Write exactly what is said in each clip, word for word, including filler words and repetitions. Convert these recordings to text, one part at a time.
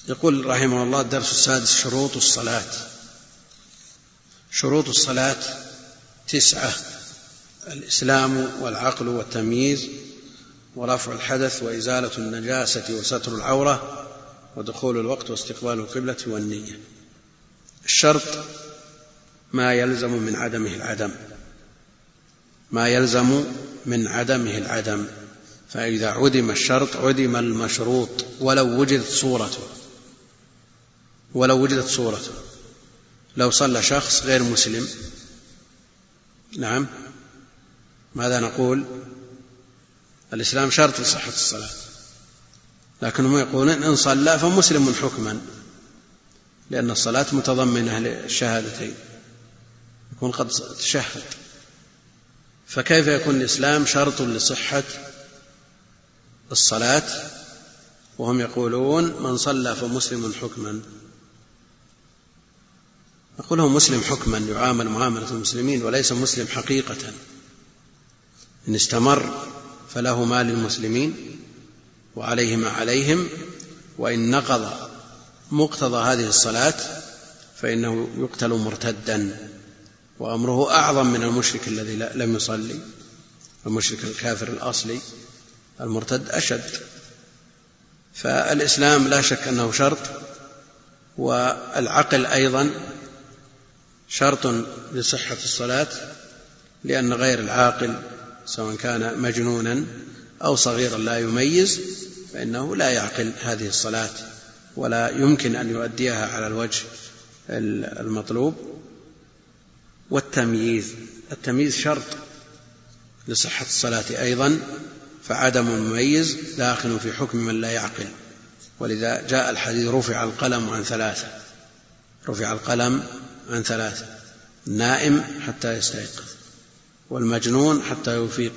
يقول رحمه الله: الدرس السادس: شروط الصلاة. شروط الصلاة تسعة: الإسلام والعقل والتمييز ورفع الحدث وإزالة النجاسة وستر العورة ودخول الوقت واستقبال القبلة والنية. الشرط ما يلزم من عدمه العدم، ما يلزم من عدمه العدم، فإذا عدم الشرط عدم المشروط ولو وجدت صورته ولو وجدت صورته لو صلى شخص غير مسلم، نعم، ماذا نقول؟ الإسلام شرط لصحة الصلاة، لكنهم يقولون إن صلى فمسلم حكما، لأن الصلاة متضمنة للشهادتين، يكون قد تشهد. فكيف يكون الإسلام شرط لصحة الصلاة وهم يقولون من صلى فمسلم حكما؟ نقول هو مسلم حكما، يعامل معاملة المسلمين وليس مسلم حقيقة. إن استمر فله ما للمسلمين وعليه ما عليهم، وإن نقض مقتضى هذه الصلاة فإنه يقتل مرتدا، وأمره أعظم من المشرك الذي لم يصلي. المشرك الكافر الأصلي المرتد أشد. فالإسلام لا شك أنه شرط، والعقل أيضا شرط لصحة الصلاة، لأن غير العاقل سواء كان مجنونا أو صغيرا لا يميز فإنه لا يعقل هذه الصلاة ولا يمكن أن يؤديها على الوجه المطلوب. والتمييز، التمييز شرط لصحة الصلاة أيضا، فعدم المميز داخل في حكم من لا يعقل، ولذا جاء الحديث: رفع القلم عن ثلاثة رفع القلم عن ثلاثة النائم حتى يستيقظ، والمجنون حتى يفيق،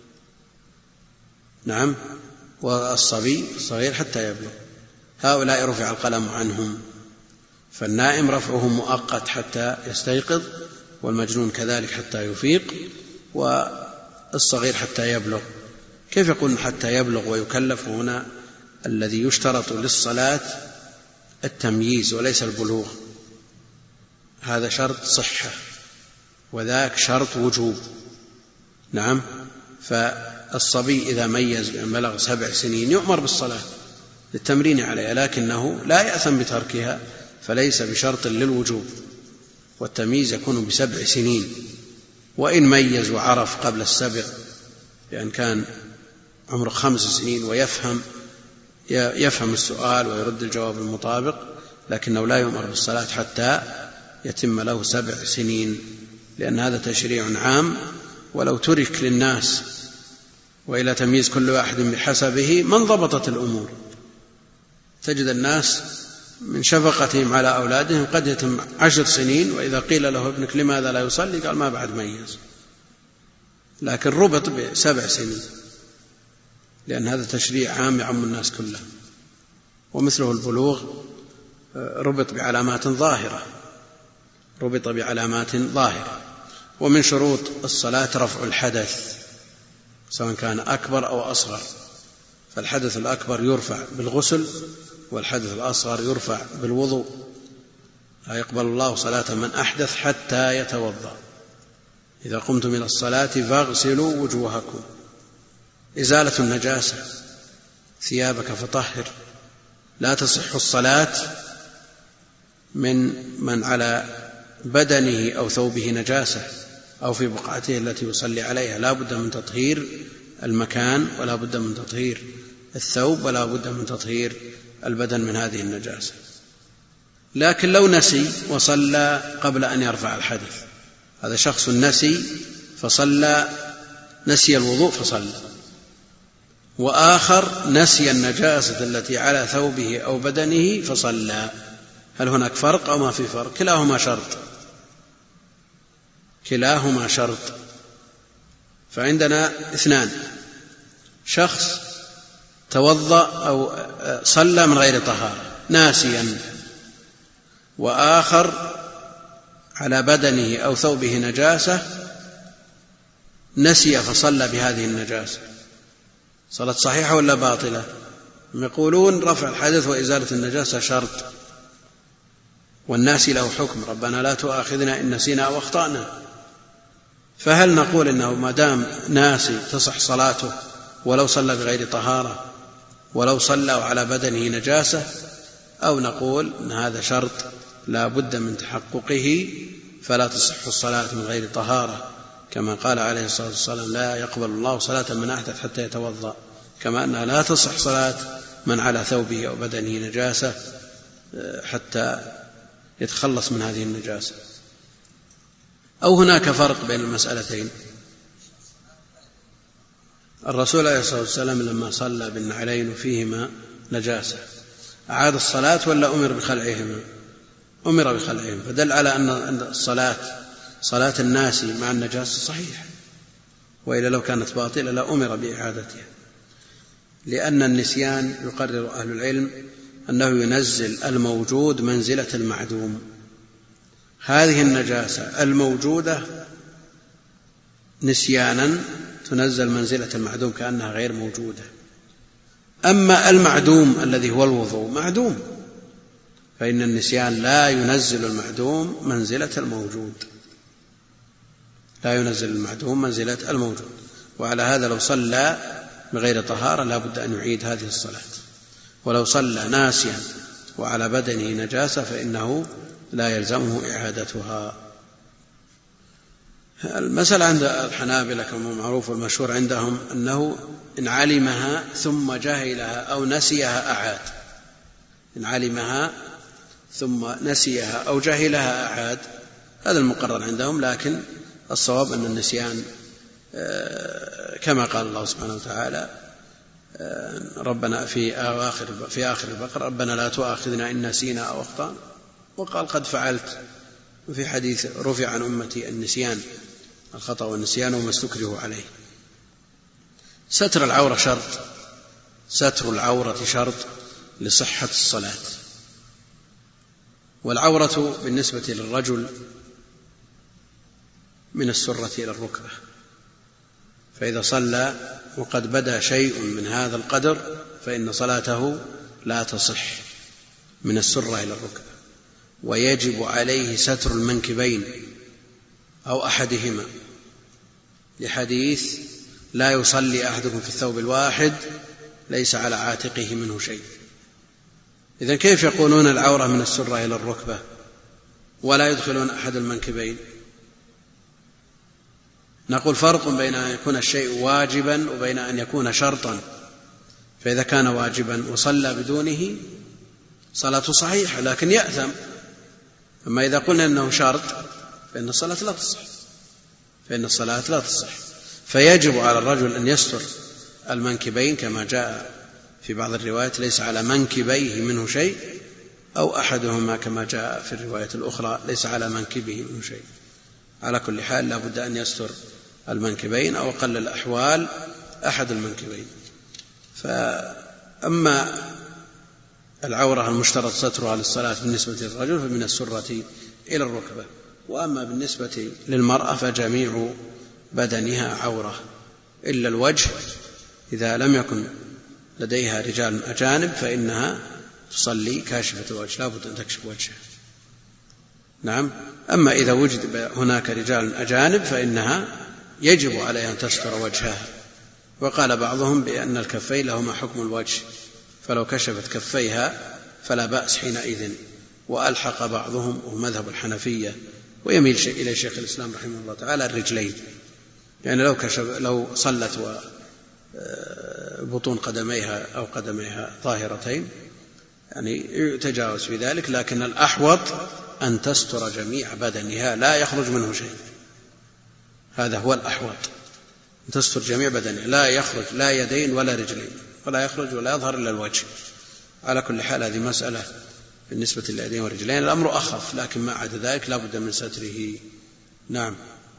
نعم، والصبي الصغير حتى يبلغ. هؤلاء رفع القلم عنهم، فالنائم رفعه مؤقت حتى يستيقظ، والمجنون كذلك حتى يفيق، والصغير حتى يبلغ. كيف يقول حتى يبلغ ويكلف؟ هنا الذي يشترط للصلاة التمييز وليس البلوغ، هذا شرط صحة وذاك شرط وجوب، نعم. فالصبي إذا ميز بأن بلغ سبع سنين يؤمر بالصلاة للتمرين عليها، لكنه لا يأثم بتركها، فليس بشرط للوجوب. والتمييز يكون بسبع سنين، وإن ميز وعرف قبل السبع، لأن كان عمره خمس سنين ويفهم يفهم السؤال ويرد الجواب المطابق، لكنه لا يؤمر بالصلاة حتى يتم له سبع سنين، لأن هذا تشريع عام. ولو ترك للناس وإلى تمييز كل واحد بحسبه ما انضبطت الأمور. تجد الناس من شفقتهم على أولادهم قد يتم عشر سنين، وإذا قيل له: ابنك لماذا لا يصلي؟ قال: ما بعد ميز، لكن ربط بسبع سنين، لأن هذا تشريع عام يعم الناس كلهم. ومثله البلوغ ربط بعلامات ظاهرة ربط بعلامات ظاهرة. ومن شروط الصلاة رفع الحدث سواء كان أكبر أو أصغر، فالحدث الأكبر يرفع بالغسل، والحدث الأصغر يرفع بالوضوء. لا يقبل الله صلاة من أحدث حتى يتوضأ. إذا قمتم إلى الصلاة فاغسلوا وجوهكم. إزالة النجاسة، ثيابك فطهر. لا تصح الصلاة من من على بدنه أو ثوبه نجاسة أو في بقعته التي يصلي عليها، لا بد من تطهير المكان، ولا بد من تطهير الثوب، ولا بد من تطهير البدن من هذه النجاسة. لكن لو نسي وصلى قبل أن يرفع الحدث، هذا شخص نسي فصلى، نسي الوضوء فصلى، وآخر نسي النجاسة التي على ثوبه أو بدنه فصلى، هل هناك فرق أو ما في فرق؟ كلاهما شرط كلاهما شرط فعندنا اثنان: شخص توضأ أو صلى من غير طهارة ناسيا، وآخر على بدنه أو ثوبه نجاسة نسي فصلى بهذه النجاسة، صلاة صحيحة ولا باطلة؟ يقولون رفع الحدث وإزالة النجاسة شرط، والناس له حكم، ربنا لا تؤاخذنا إن نسينا أو أخطأنا. فهل نقول إنه ما دام ناسي تصح صلاته ولو صلى بغير طهارة ولو صلى على بدنه نجاسة، أو نقول إن هذا شرط لا بد من تحققه فلا تصح الصلاة من غير طهارة، كما قال عليه الصلاة والسلام لا يقبل الله صلاة من أحدث حتى يتوضأ، كما أنها لا تصح صلاة من على ثوبه أو بدنه نجاسة حتى يتخلص من هذه النجاسة. أو هناك فرق بين المسألتين؟ الرسول عليه الصلاة والسلام لما صلى بالنعلين وفيهما نجاسة أعاد الصلاة ولا أمر بخلعهما؟ أمر بخلعهما، فدل على أن الصلاة صلاة الناس مع النجاسة صحيحة، وإلا لو كانت باطلة لأمر بإعادتها، لأن النسيان يقرر أهل العلم أنه ينزل الموجود منزلة المعدوم. هذه النجاسة الموجودة نسيانا تنزل منزلة المعدوم كأنها غير موجودة. أما المعدوم الذي هو الوضوء معدوم، فإن النسيان لا ينزل المعدوم منزلة الموجود، لا ينزل المعدوم منزلة الموجود. وعلى هذا لو صلى بغير طهارة لا بد أن يعيد هذه الصلاة، ولو صلى ناسيا وعلى بدنه نجاسة فإنه لا يلزمه إعادتها. المسألة عند الحنابلة كما معروف والمشهور عندهم أنه إن علمها ثم جهلها أو نسيها أعاد، إن علمها ثم نسيها أو جهلها أعاد، هذا المقرر عندهم. لكن الصواب أن النسيان كما قال الله سبحانه وتعالى ربنا في آخر في آخر البقرة ربنا لا تؤاخذنا إن نسينا أو أخطأنا، وقال قد فعلت. وفي حديث رفع عن أمتي النسيان الخطأ والنسيان وما استكرهوا عليه. ستر العورة شرط، ستر العورة شرط لصحة الصلاة. والعورة بالنسبة للرجل من السرة إلى الركبة، فإذا صلى وقد بدا شيء من هذا القدر فإن صلاته لا تصح من السرة إلى الركبة، ويجب عليه ستر المنكبين أو أحدهما، لحديث لا يصلي أحدكم في الثوب الواحد ليس على عاتقه منه شيء. إذن كيف يقولون العورة من السرة إلى الركبة ولا يدخلون أحد المنكبين؟ نقول فرق بين أن يكون الشيء واجبا وبين أن يكون شرطا. فإذا كان واجبا وصلى بدونه صلاته صحيحة لكن يأثم. أما إذا قلنا أنه شرط فإن الصلاة لا تصح، فإن الصلاة لا تصح. فيجب على الرجل أن يستر المنكبين كما جاء في بعض الروايات ليس على منكبيه منه شيء، أو أحدهما كما جاء في الرواية الأخرى ليس على منكبه منه شيء. على كل حال لا بد أن يستر المنكبين أو أقل الأحوال أحد المنكبين. فأما العورة المشترط سترها للصلاة بالنسبة للرجل فمن السرة إلى الركبة، وأما بالنسبة للمرأة فجميع بدنها عورة إلا الوجه، إذا لم يكن لديها رجال أجانب فإنها تصلي كاشفة الوجه، لا بد أن تكشف وجهها. نعم. أما إذا وجد هناك رجال أجانب فإنها يجب عليها أن تستر وجهها. وقال بعضهم بأن الكفين لهما حكم الوجه، فلو كشفت كفيها فلا بأس حينئذ. وألحق بعضهم ومذهب الحنفية ويميل إلى شيخ الإسلام رحمه الله تعالى الرجلين، يعني لو كشف لو صلت وبطون قدميها أو قدميها ظاهرتين يعني يتجاوز في ذلك، لكن الأحوط أن تستر جميع بدنها لا يخرج منه شيء، هذا هو الأحوط، أن تستر جميع بدنها لا يخرج لا يدين ولا رجلين، ولا يخرج ولا يظهر إلا الوجه. على كل حال هذه مسألة بالنسبة لليدين والرجلين الأمر أخف، لكن ما عدا ذلك لا بد من ستره. نعم.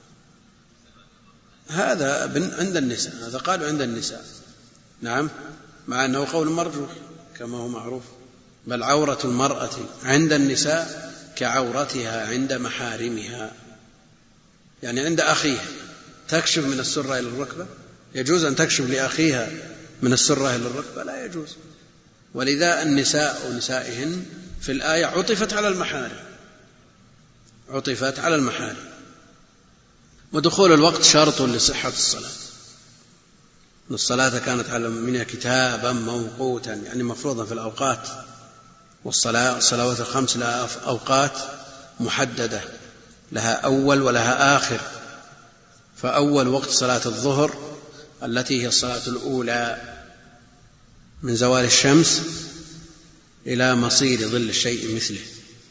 هذا عند النساء، هذا قالوا عند النساء. نعم، مع أنه قول مرجوح كما هو معروف، بل عورة المرأة عند النساء كعورتها عند محارمها، يعني عند أخيها تكشف من السرة إلى الركبة، يجوز أن تكشف لأخيها من السرة إلى الركبة؟ لا يجوز. ولذا النساء ونسائهن في الآية عطفت على المحارم، عطفت على المحارم. ودخول الوقت شرط لصحة الصلاة، إن الصلاة كانت على المؤمنين كتابا موقوتا، يعني مفروضا في الأوقات، والصلاة الصلوات الخمس لها أوقات محددة، لها أول ولها آخر. فأول وقت صلاة الظهر التي هي الصلاة الأولى من زوال الشمس إلى مصير ظل الشيء مثله،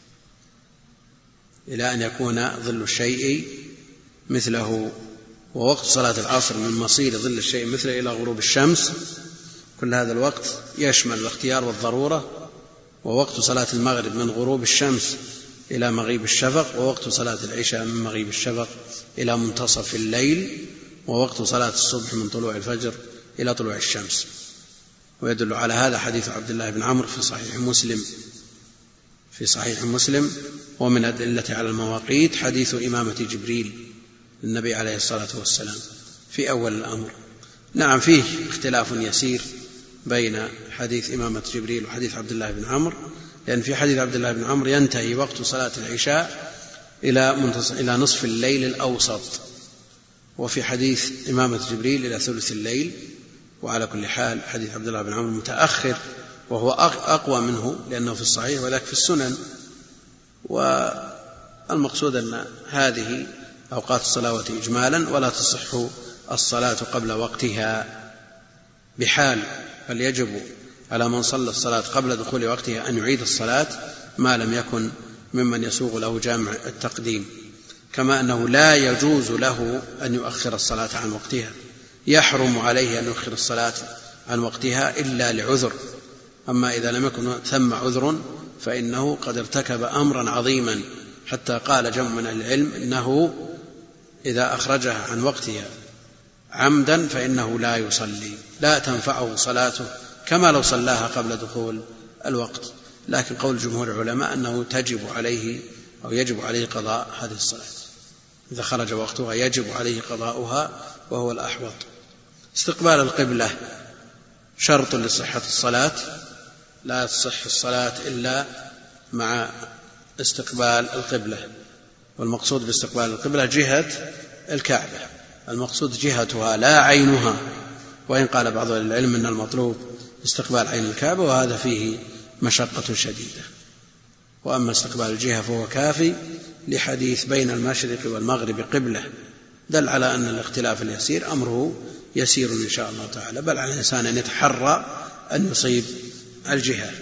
إلى أن يكون ظل الشيء مثله. ووقت صلاة العصر من مصير ظل الشيء مثله إلى غروب الشمس، كل هذا الوقت يشمل الاختيار والضرورة. ووقت صلاة المغرب من غروب الشمس إلى مغيب الشفق، ووقت صلاة العشاء من مغيب الشفق إلى منتصف الليل، ووقت صلاة الصبح من طلوع الفجر إلى طلوع الشمس. ويدل على هذا حديث عبد الله بن عمرو في صحيح مسلم في صحيح مسلم ومن الأدلة على المواقيت حديث إمامة جبريل للنبي عليه الصلاة والسلام في أول الأمر. نعم، فيه اختلاف يسير بين حديث إمامة جبريل وحديث عبد الله بن عمرو، لأن في حديث عبد الله بن عمرو ينتهي وقت صلاة العشاء إلى إلى نصف الليل الأوسط، وفي حديث إمامة جبريل إلى ثلث الليل. وعلى كل حال حديث عبد الله بن عمرو متأخر، وهو أقوى منه لأنه في الصحيح وذاك في السنن. والمقصود أن هذه أوقات الصلوات إجمالا، ولا تصح الصلاة قبل وقتها بحال، بل يجب على من صلى الصلاة قبل دخول وقتها أن يعيد الصلاة ما لم يكن ممن يسوغ له جامع التقديم. كما أنه لا يجوز له أن يؤخر الصلاة عن وقتها، يحرم عليه أن يؤخر الصلاة عن وقتها إلا لعذر. أما إذا لم يكن ثم عذر فإنه قد ارتكب أمرا عظيما، حتى قال جمع من العلم إنه إذا أخرجها عن وقتها عمدا فإنه لا يصلي، لا تنفعه صلاته كما لو صلاها قبل دخول الوقت. لكن قول جمهور العلماء أنه تجب عليه أو يجب عليه قضاء هذه الصلاة، إذا خرج وقتها يجب عليه قضاؤها، وهو الأحوط. استقبال القبلة شرط لصحة الصلاة، لا تصح الصلاة إلا مع استقبال القبلة. والمقصود باستقبال القبلة جهة الكعبة، المقصود جهتها لا عينها، وإن قال بعض العلم أن المطلوب استقبال عين الكعبة، وهذا فيه مشقة شديدة. وأما استقبال الجهة فهو كافي، لحديث بين المشرق والمغرب قبلة، دل على أن الاختلاف اليسير أمره يسير إن شاء الله تعالى، بل على الإنسان أن يتحرى أن يصيب الجهة.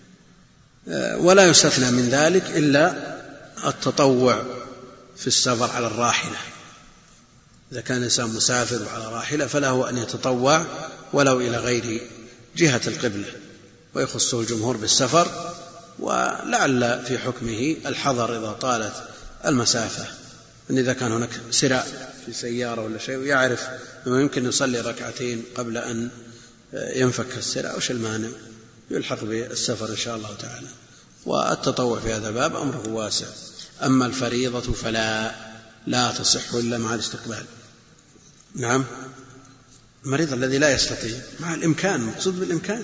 ولا يستثنى من ذلك إلا التطوع في السفر على الراحلة. إذا كان الإنسان مسافر على راحلة فله أن يتطوع ولو إلى غير جهة القبلة، ويخصه الجمهور بالسفر، ولعل في حكمه الحظر إذا طالت المسافة، أن إذا كان هناك سراء في سيارة ولا شيء ويعرف أنه يمكن يصلي ركعتين قبل أن ينفك السراء، وش المانع؟ يلحق بالسفر إن شاء الله تعالى. والتطوع في هذا الباب أمره واسع. أما الفريضة فلا لا تصح إلا مع الاستقبال. نعم، المريض الذي لا يستطيع مع الإمكان، مقصود بالإمكان،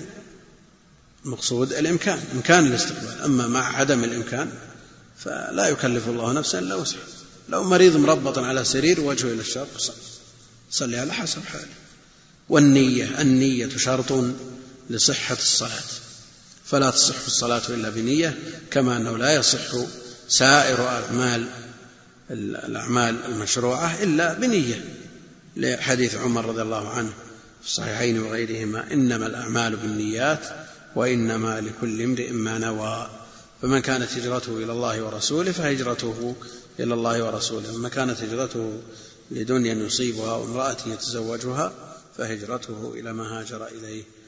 مقصود الإمكان، إمكان الاستقبال. أما مع عدم الإمكان فلا يكلف الله نفسا إلا وسعها. لو مريض مربط على سرير وجهه إلى الشرق صلي على حسب حاله. والنية، النية شرط لصحة الصلاة، فلا تصح الصلاة إلا بنية، كما أنه لا يصح سائر أعمال الأعمال المشروعة إلا بنية، لحديث عمر رضي الله عنه في الصحيحين وغيرهما: إنما الأعمال بالنيات وإنما لكل امرئ ما نوى. فمن كانت هجرته إلى الله ورسوله فهجرته إلى الله ورسوله، ومن كانت هجرته لدنيا يصيبها وامرأة يتزوجها فهجرته إلى ما هاجر إليه.